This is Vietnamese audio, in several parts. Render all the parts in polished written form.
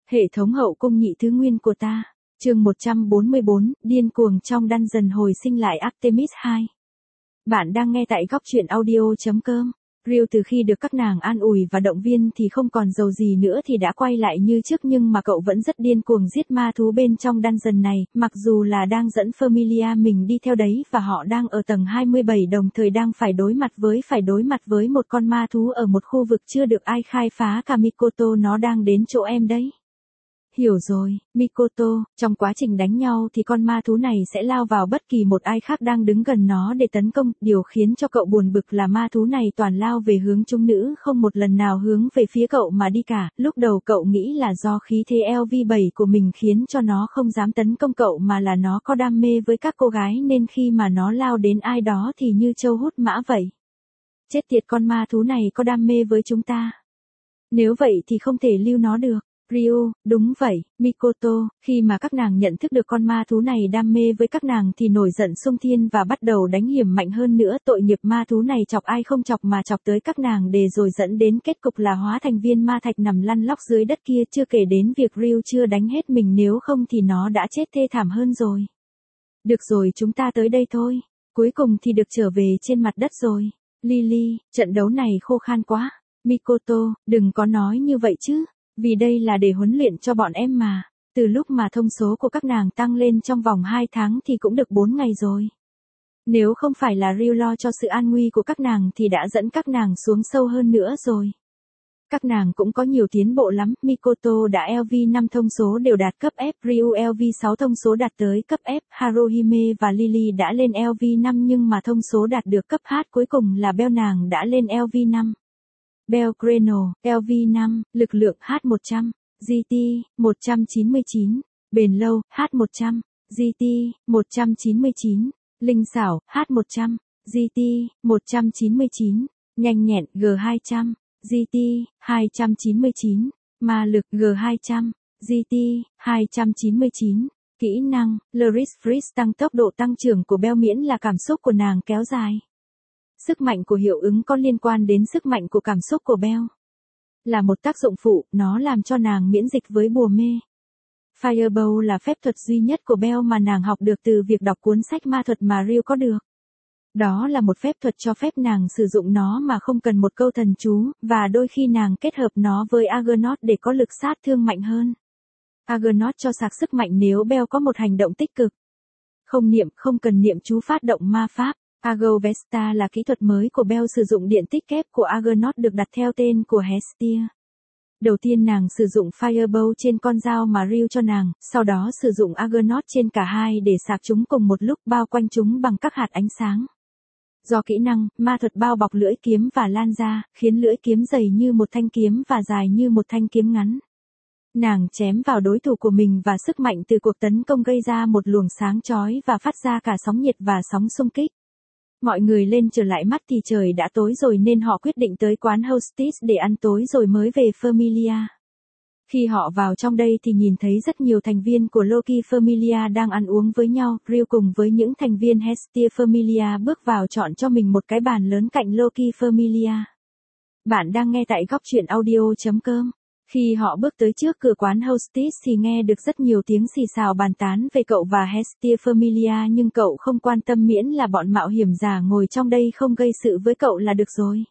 Hệ thống hậu cung nhị thứ nguyên của ta. Chương 144, điên cuồng trong dungeon hồi sinh lại Artemis 2. Bạn đang nghe tại góc truyện audio.com. Real từ khi được các nàng an ủi và động viên thì không còn giàu gì nữa thì đã quay lại như trước, nhưng mà cậu vẫn rất điên cuồng giết ma thú bên trong dungeon này, mặc dù là đang dẫn Familia mình đi theo đấy và họ đang ở tầng 27 đồng thời đang phải đối mặt với một con ma thú ở một khu vực chưa được ai khai phá cả. Mikoto, nó đang đến chỗ em đấy. Hiểu rồi, Mikoto, trong quá trình đánh nhau thì con ma thú này sẽ lao vào bất kỳ một ai khác đang đứng gần nó để tấn công. Điều khiến cho cậu buồn bực là ma thú này toàn lao về hướng chúng nữ, không một lần nào hướng về phía cậu mà đi cả. Lúc đầu cậu nghĩ là do khí thế LV7 của mình khiến cho nó không dám tấn công cậu, mà là nó có đam mê với các cô gái nên khi mà nó lao đến ai đó thì như trâu hút mã vậy. Chết tiệt, con ma thú này có đam mê với chúng ta. Nếu vậy thì không thể lưu nó được. Ryu, đúng vậy, Mikoto, khi mà các nàng nhận thức được con ma thú này đam mê với các nàng thì nổi giận xung thiên và bắt đầu đánh hiểm mạnh hơn nữa. Tội nghiệp, ma thú này chọc ai không chọc mà chọc tới các nàng để rồi dẫn đến kết cục là hóa thành viên ma thạch nằm lăn lóc dưới đất kia, chưa kể đến việc Ryu chưa đánh hết mình, nếu không thì nó đã chết thê thảm hơn rồi. Được rồi, chúng ta tới đây thôi, cuối cùng thì được trở về trên mặt đất rồi. Lily, trận đấu này khô khan quá. Mikoto, đừng có nói như vậy chứ. Vì đây là để huấn luyện cho bọn em mà. Từ lúc mà thông số của các nàng tăng lên trong vòng 2 tháng thì cũng được 4 ngày rồi. Nếu không phải là Ryu lo cho sự an nguy của các nàng thì đã dẫn các nàng xuống sâu hơn nữa rồi. Các nàng cũng có nhiều tiến bộ lắm. Mikoto đã LV5 thông số đều đạt cấp F, Ryu LV6 thông số đạt tới cấp F, Haruhime và Lily đã lên LV5 nhưng mà thông số đạt được cấp H, cuối cùng là Bell, nàng đã lên LV5. Belgrano, LV5, lực lượng H100, GT, 199, bền lâu, H100, GT, 199, linh xảo, H100, GT, 199, nhanh nhẹn, G200, GT, 299, ma lực, G200, GT, 299, kỹ năng, Lyris Freeze tăng tốc độ tăng trưởng của Bell miễn là cảm xúc của nàng kéo dài. Sức mạnh của hiệu ứng có liên quan đến sức mạnh của cảm xúc của Bell. Là một tác dụng phụ, nó làm cho nàng miễn dịch với bùa mê. Firebow là phép thuật duy nhất của Bell mà nàng học được từ việc đọc cuốn sách ma thuật mà Ryu có được. Đó là một phép thuật cho phép nàng sử dụng nó mà không cần một câu thần chú, và đôi khi nàng kết hợp nó với Argonaut để có lực sát thương mạnh hơn. Argonaut cho sạc sức mạnh nếu Bell có một hành động tích cực. Không cần niệm chú phát động ma pháp. Argo Vesta là kỹ thuật mới của Bell, sử dụng điện tích kép của Argonaut được đặt theo tên của Hestia. Đầu tiên nàng sử dụng Firebow trên con dao mà Ryu cho nàng, sau đó sử dụng Argonaut trên cả hai để sạc chúng cùng một lúc, bao quanh chúng bằng các hạt ánh sáng. Do kỹ năng, ma thuật bao bọc lưỡi kiếm và lan ra, khiến lưỡi kiếm dày như một thanh kiếm và dài như một thanh kiếm ngắn. Nàng chém vào đối thủ của mình và sức mạnh từ cuộc tấn công gây ra một luồng sáng chói và phát ra cả sóng nhiệt và sóng xung kích. Mọi người lên trở lại mắt thì trời đã tối rồi nên họ quyết định tới quán Hostess để ăn tối rồi mới về Familia. Khi họ vào trong đây thì nhìn thấy rất nhiều thành viên của Loki Familia đang ăn uống với nhau. Ryu cùng với những thành viên Hestia Familia bước vào chọn cho mình một cái bàn lớn cạnh Loki Familia. Bạn đang nghe tại góc truyện audio.com. Khi họ bước tới trước cửa quán Hostess thì nghe được rất nhiều tiếng xì xào bàn tán về cậu và Hestia Familia, nhưng cậu không quan tâm miễn là bọn mạo hiểm giả ngồi trong đây không gây sự với cậu là được rồi.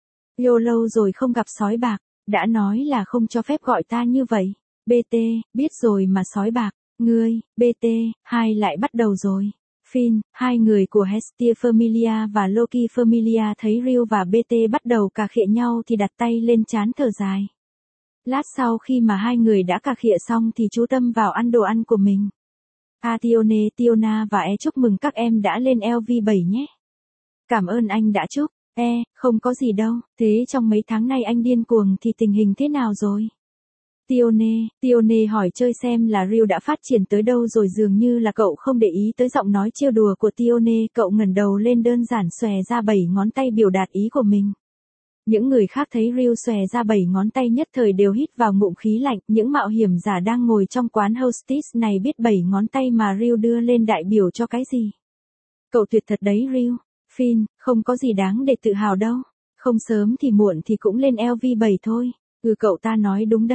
Lâu rồi không gặp sói bạc, đã nói là không cho phép gọi ta như vậy. BT, biết rồi mà sói bạc, ngươi, BT, hai lại bắt đầu rồi. Finn, hai người của Hestia Familia và Loki Familia thấy Ryu và BT bắt đầu cà khịa nhau thì đặt tay lên trán thở dài. Lát sau khi mà hai người đã cà khịa xong thì chú tâm vào ăn đồ ăn của mình. Tione, Tiona và chúc mừng các em đã lên LV7 nhé. Cảm ơn anh đã chúc. Không có gì đâu. Thế trong mấy tháng nay anh điên cuồng thì tình hình thế nào rồi? Tione hỏi chơi xem là Ryu đã phát triển tới đâu rồi. Dường như là cậu không để ý tới giọng nói trêu đùa của Tione. Cậu ngẩng đầu lên đơn giản xòe ra 7 ngón tay biểu đạt ý của mình. Những người khác thấy Ryu xòe ra 7 ngón tay nhất thời đều hít vào ngụm khí lạnh. Những mạo hiểm giả đang ngồi trong quán Hostess này biết 7 ngón tay mà Ryu đưa lên đại biểu cho cái gì. Cậu tuyệt thật đấy Ryu. Finn, không có gì đáng để tự hào đâu. Không sớm thì muộn thì cũng lên LV7 thôi. Cậu ta nói đúng đấy.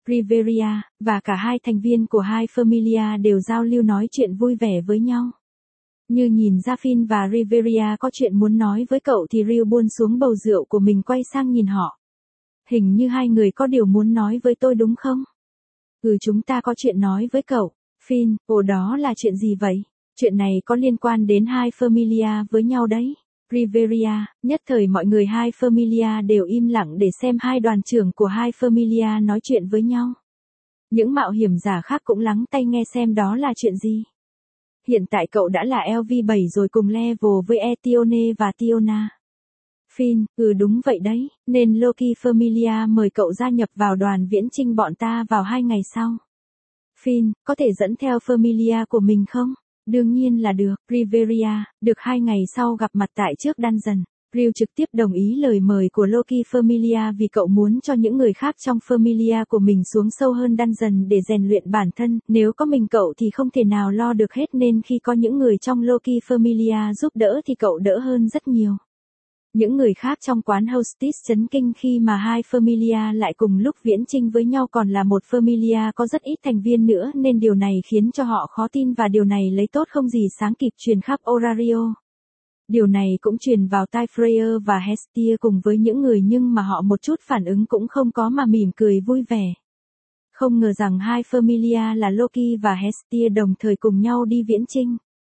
Riveria, và cả hai thành viên của hai Familia đều giao lưu nói chuyện vui vẻ với nhau. Như nhìn ra Finn và Riveria có chuyện muốn nói với cậu thì Ryu buông xuống bầu rượu của mình quay sang nhìn họ. Hình như hai người có điều muốn nói với tôi đúng không? Chúng ta có chuyện nói với cậu. Finn, ồ đó là chuyện gì vậy? Chuyện này có liên quan đến hai Familia với nhau đấy. Riveria, nhất thời mọi người hai Familia đều im lặng để xem hai đoàn trưởng của hai Familia nói chuyện với nhau. Những mạo hiểm giả khác cũng lắng tai nghe xem đó là chuyện gì. Hiện tại cậu đã là LV7 rồi cùng level với Etione và Tiona. Finn, đúng vậy đấy, nên Loki Familia mời cậu gia nhập vào đoàn viễn chinh bọn ta vào 2 ngày sau. Finn, có thể dẫn theo Familia của mình không? Đương nhiên là được, Riveria, được 2 ngày sau gặp mặt tại trước dungeon. Ryu trực tiếp đồng ý lời mời của Loki Familia vì cậu muốn cho những người khác trong Familia của mình xuống sâu hơn dungeon để rèn luyện bản thân, nếu có mình cậu thì không thể nào lo được hết nên khi có những người trong Loki Familia giúp đỡ thì cậu đỡ hơn rất nhiều. Những người khác trong quán hostess chấn kinh khi mà hai Familia lại cùng lúc viễn chinh với nhau, còn là một Familia có rất ít thành viên nữa nên điều này khiến cho họ khó tin và điều này lấy tốt không gì sáng kịp truyền khắp Orario. Điều này cũng truyền vào tai Freyr và Hestia cùng với những người nhưng mà họ một chút phản ứng cũng không có mà mỉm cười vui vẻ. Không ngờ rằng hai Familia là Loki và Hestia đồng thời cùng nhau đi viễn chinh.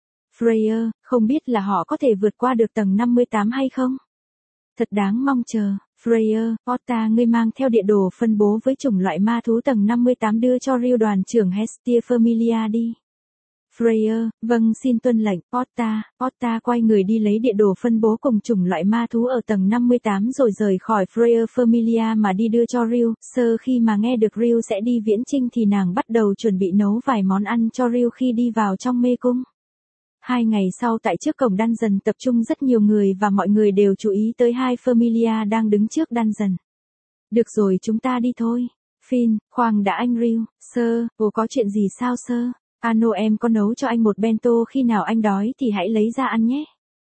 Freyr, không biết là họ có thể vượt qua được tầng 58 hay không? Thật đáng mong chờ. Freyr, Otta ngươi mang theo địa đồ phân bố với chủng loại ma thú tầng 58 đưa cho Ryu đoàn trưởng Hestia Familia đi. Freyr, vâng xin tuân lệnh. Otta quay người đi lấy địa đồ phân bố cùng chủng loại ma thú ở tầng 58 rồi rời khỏi Freyr Familia mà đi đưa cho Ryu. Khi mà nghe được Ryu sẽ đi viễn chinh thì nàng bắt đầu chuẩn bị nấu vài món ăn cho Ryu khi đi vào trong mê cung. 2 ngày sau tại trước cổng dungeon tập trung rất nhiều người và mọi người đều chú ý tới hai Familia đang đứng trước dungeon. Được rồi chúng ta đi thôi. Finn, khoan đã anh Ryu. Có chuyện gì sao sir? Ano em có nấu cho anh một bento, khi nào anh đói thì hãy lấy ra ăn nhé.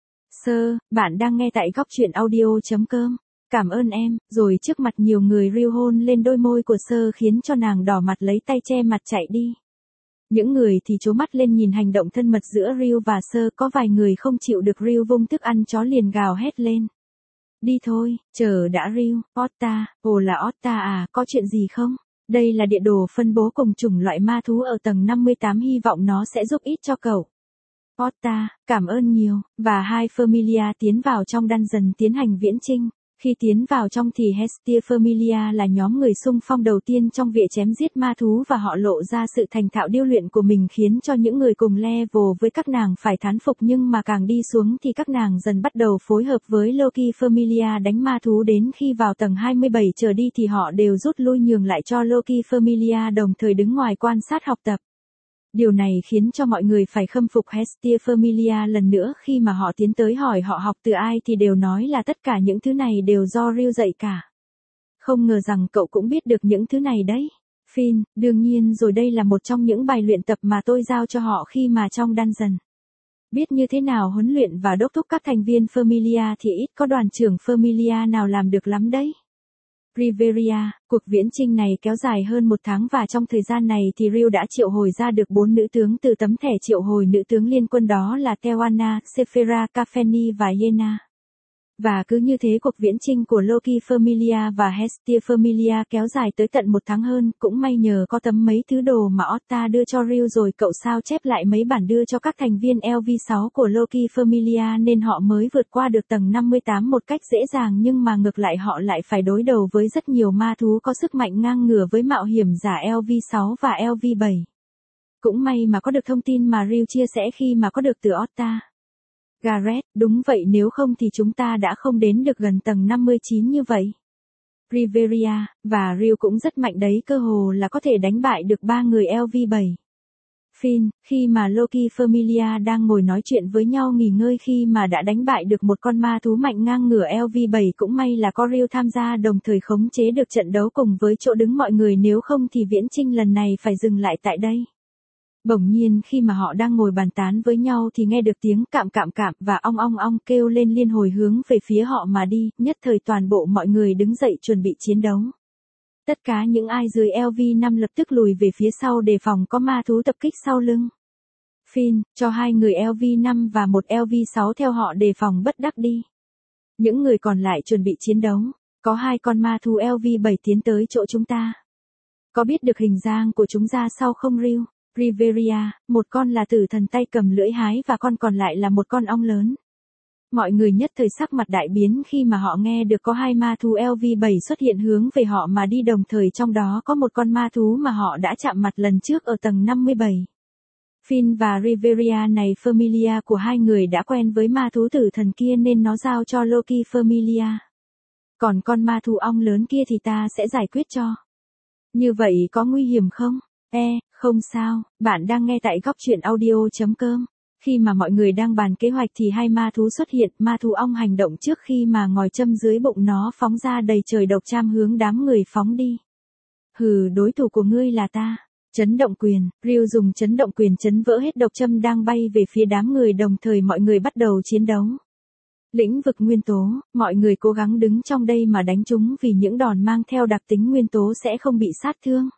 Bạn đang nghe tại góc truyện audio.com. Cảm ơn em, rồi trước mặt nhiều người Ryu hôn lên đôi môi của khiến cho nàng đỏ mặt lấy tay che mặt chạy đi. Những người thì trố mắt lên nhìn hành động thân mật giữa Ryu và có vài người không chịu được Ryu vung thức ăn chó liền gào hét lên. Đi thôi, chờ đã Ryu. Otta, là Otta à, có chuyện gì không? Đây là địa đồ phân bố cùng chủng loại ma thú ở tầng 58, hy vọng nó sẽ giúp ích cho cậu. Otta, cảm ơn nhiều, và hai Familia tiến vào trong dungeon tiến hành viễn chinh. Khi tiến vào trong thì Hestia Familia là nhóm người xung phong đầu tiên trong việc chém giết ma thú và họ lộ ra sự thành thạo điêu luyện của mình khiến cho những người cùng level với các nàng phải thán phục, nhưng mà càng đi xuống thì các nàng dần bắt đầu phối hợp với Loki Familia đánh ma thú, đến khi vào tầng 27 trở đi thì họ đều rút lui nhường lại cho Loki Familia đồng thời đứng ngoài quan sát học tập. Điều này khiến cho mọi người phải khâm phục Hestia Familia lần nữa, khi mà họ tiến tới hỏi họ học từ ai thì đều nói là tất cả những thứ này đều do Ryu dạy cả. Không ngờ rằng cậu cũng biết được những thứ này đấy. Finn, đương nhiên rồi, đây là một trong những bài luyện tập mà tôi giao cho họ khi mà trong dungeon. Biết như thế nào huấn luyện và đốc thúc các thành viên Familia thì ít có đoàn trưởng Familia nào làm được lắm đấy. Riveria, cuộc viễn chinh này kéo dài hơn 1 tháng và trong thời gian này thì Ryu đã triệu hồi ra được 4 nữ tướng từ tấm thẻ triệu hồi nữ tướng liên quân, đó là Tewana, Sephira, Kafeni và Yena. Và cứ như thế cuộc viễn chinh của Loki Familia và Hestia Familia kéo dài tới tận 1 tháng hơn, cũng may nhờ có tấm mấy thứ đồ mà Otta đưa cho Ryu rồi cậu sao chép lại mấy bản đưa cho các thành viên LV6 của Loki Familia nên họ mới vượt qua được tầng 58 một cách dễ dàng, nhưng mà ngược lại họ lại phải đối đầu với rất nhiều ma thú có sức mạnh ngang ngửa với mạo hiểm giả LV6 và LV7. Cũng may mà có được thông tin mà Ryu chia sẻ khi mà có được từ Otta. Gareth, đúng vậy, nếu không thì chúng ta đã không đến được gần tầng 59 như vậy. Riveria, và Ryu cũng rất mạnh đấy, cơ hồ là có thể đánh bại được 3 người LV7. Finn, khi mà Loki Familia đang ngồi nói chuyện với nhau nghỉ ngơi khi mà đã đánh bại được một con ma thú mạnh ngang ngửa LV7, cũng may là có Ryu tham gia đồng thời khống chế được trận đấu cùng với chỗ đứng mọi người, nếu không thì viễn chinh lần này phải dừng lại tại đây. Bỗng nhiên khi mà họ đang ngồi bàn tán với nhau thì nghe được tiếng cạm và ong kêu lên liên hồi hướng về phía họ mà đi, nhất thời toàn bộ mọi người đứng dậy chuẩn bị chiến đấu. Tất cả những ai dưới LV5 lập tức lùi về phía sau đề phòng có ma thú tập kích sau lưng. Finn, cho 2 người LV5 và một LV6 theo họ đề phòng bất đắc đi. Những người còn lại chuẩn bị chiến đấu, có 2 con ma thú LV7 tiến tới chỗ chúng ta. Có biết được hình dáng của chúng ra sau không Ryu? Riveria, một con là tử thần tay cầm lưỡi hái và con còn lại là một con ong lớn. Mọi người nhất thời sắc mặt đại biến khi mà họ nghe được có 2 ma thú LV7 xuất hiện hướng về họ mà đi, đồng thời trong đó có một con ma thú mà họ đã chạm mặt lần trước ở tầng 57. Finn và Riveria này Familia của 2 người đã quen với ma thú tử thần kia nên nó giao cho Loki Familia. Còn con ma thú ong lớn kia thì ta sẽ giải quyết cho. Như vậy có nguy hiểm không? Không sao, bạn đang nghe tại góc truyện audio.com. Khi mà mọi người đang bàn kế hoạch thì 2 ma thú xuất hiện, ma thú ong hành động trước khi mà ngòi châm dưới bụng nó phóng ra đầy trời độc cham hướng đám người phóng đi. Hừ, đối thủ của ngươi là ta. Chấn động quyền, Ryu dùng chấn động quyền chấn vỡ hết độc châm đang bay về phía đám người, đồng thời mọi người bắt đầu chiến đấu. Lĩnh vực nguyên tố, mọi người cố gắng đứng trong đây mà đánh chúng vì những đòn mang theo đặc tính nguyên tố sẽ không bị sát thương.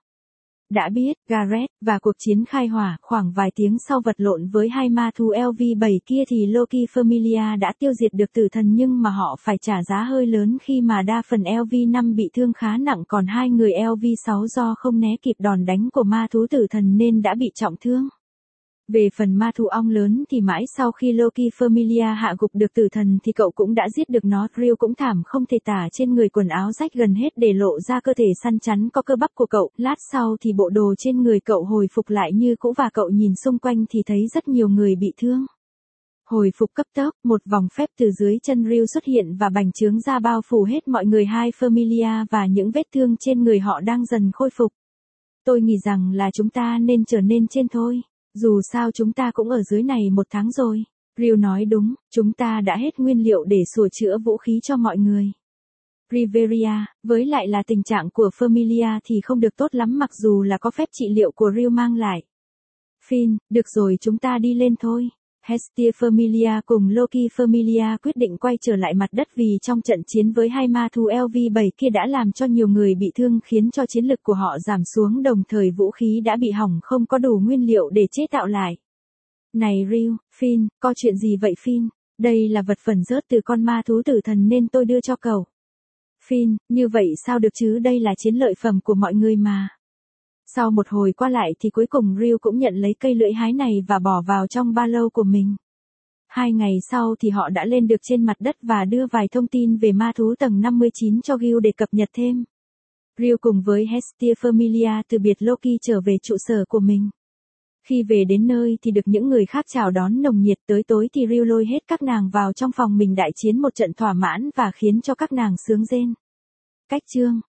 Đã biết, Gareth, và cuộc chiến khai hỏa, khoảng vài tiếng sau vật lộn với 2 ma thú LV7 kia thì Loki Familia đã tiêu diệt được tử thần, nhưng mà họ phải trả giá hơi lớn khi mà đa phần LV5 bị thương khá nặng, còn 2 người LV6 do không né kịp đòn đánh của ma thú tử thần nên đã bị trọng thương. Về phần ma thú ong lớn thì mãi sau khi Loki Familia hạ gục được tử thần thì cậu cũng đã giết được nó. Ryu cũng thảm không thể tả, trên người quần áo rách gần hết để lộ ra cơ thể săn chắn có cơ bắp của cậu. Lát sau thì bộ đồ trên người cậu hồi phục lại như cũ và cậu nhìn xung quanh thì thấy rất nhiều người bị thương. Hồi phục cấp tốc, một vòng phép từ dưới chân Ryu xuất hiện và bành trướng ra bao phủ hết mọi người 2 Familia và những vết thương trên người họ đang dần khôi phục. Tôi nghĩ rằng là chúng ta nên trở nên trên thôi. Dù sao chúng ta cũng ở dưới này 1 tháng rồi. Ryu nói đúng, chúng ta đã hết nguyên liệu để sửa chữa vũ khí cho mọi người. Riveria, với lại là tình trạng của Familia thì không được tốt lắm mặc dù là có phép trị liệu của Ryu mang lại. Finn, được rồi chúng ta đi lên thôi. Hestia Familia cùng Loki Familia quyết định quay trở lại mặt đất vì trong trận chiến với 2 ma thú LV7 kia đã làm cho nhiều người bị thương khiến cho chiến lực của họ giảm xuống, đồng thời vũ khí đã bị hỏng không có đủ nguyên liệu để chế tạo lại. Này Ryu, Finn, có chuyện gì vậy Finn? Đây là vật phần rớt từ con ma thú tử thần nên tôi đưa cho cậu. Finn, như vậy sao được chứ, đây là chiến lợi phẩm của mọi người mà. Sau một hồi qua lại thì cuối cùng Ryu cũng nhận lấy cây lưỡi hái này và bỏ vào trong ba lô của mình. 2 ngày sau thì họ đã lên được trên mặt đất và đưa vài thông tin về ma thú tầng 59 cho Ryu để cập nhật thêm. Ryu cùng với Hestia Familia từ biệt Loki trở về trụ sở của mình. Khi về đến nơi thì được những người khác chào đón nồng nhiệt, tới tối thì Ryu lôi hết các nàng vào trong phòng mình đại chiến một trận thỏa mãn và khiến cho các nàng sướng rên. Cách chương